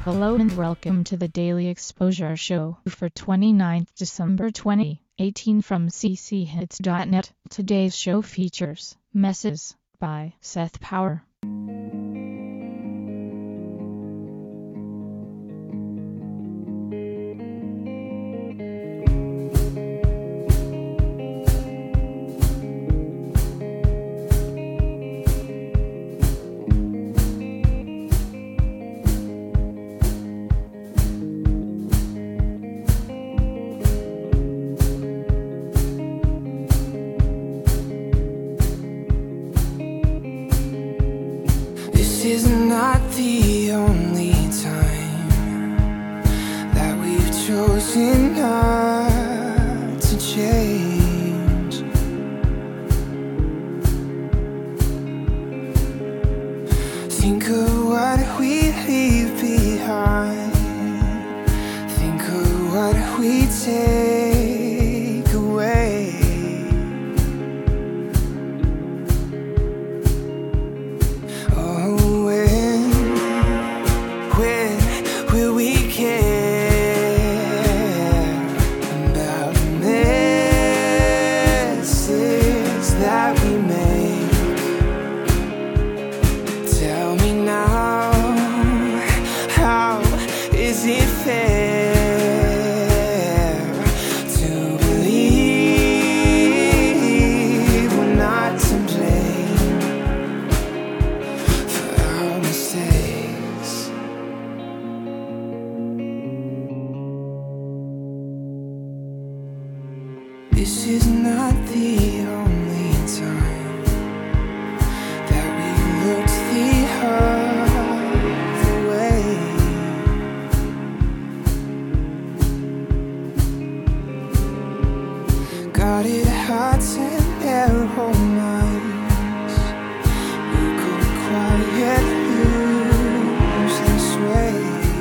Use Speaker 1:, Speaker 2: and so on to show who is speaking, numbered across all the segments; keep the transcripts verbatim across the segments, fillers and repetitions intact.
Speaker 1: Hello and welcome to the Daily Exposure Show for twenty-ninth December twenty eighteen from c c hits dot net. Today's show features Messes by Seth Power.
Speaker 2: This is not the only time that we've chosen not to change. Think of what we leave behind. Think of what we take away. This is not the only time that we looked the other way. Guarded hearts and narrow minds, we could quiet lose this way.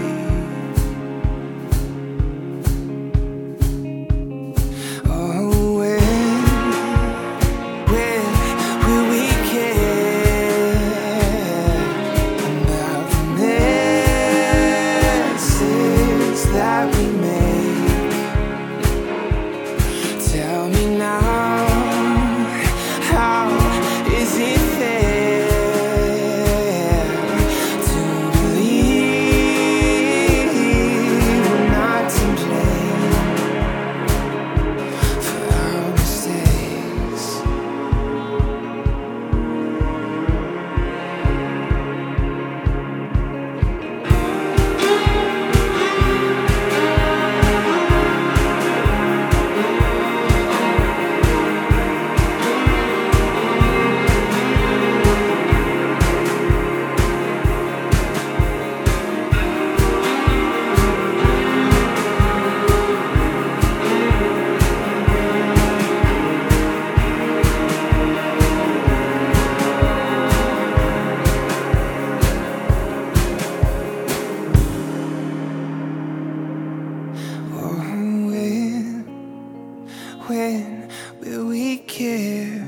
Speaker 2: When will we care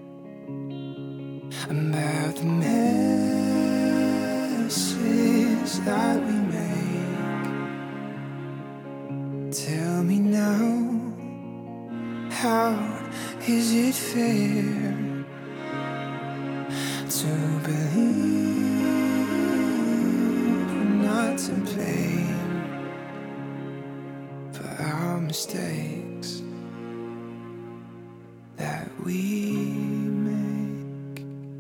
Speaker 2: about the messes that we make? Tell me now, how is it fair to believe we're not to blame for our mistakes that we make?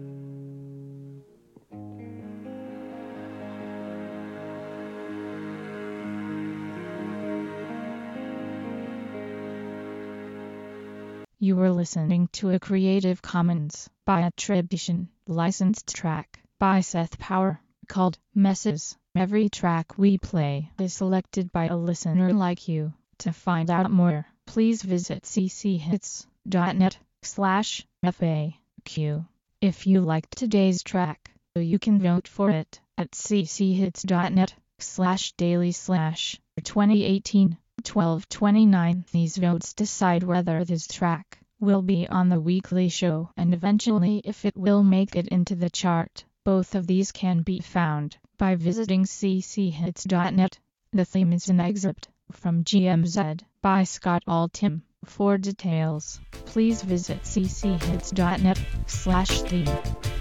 Speaker 1: You were listening to a Creative Commons by attribution, licensed track by Seth Power, called Messes. Every track we play is selected by a listener like you. To find out more, please visit c c hits dot net slash F A Q. If you liked today's track, you can vote for it at c c hits dot net slash daily slash twenty eighteen twelve twenty-nine. These votes decide whether this track will be on the weekly show and eventually if it will make it into the chart. Both of these can be found by visiting c c hits dot net. The theme is an excerpt from G M Z by Scott Altham. For details, please visit c c hits dot net slash theme.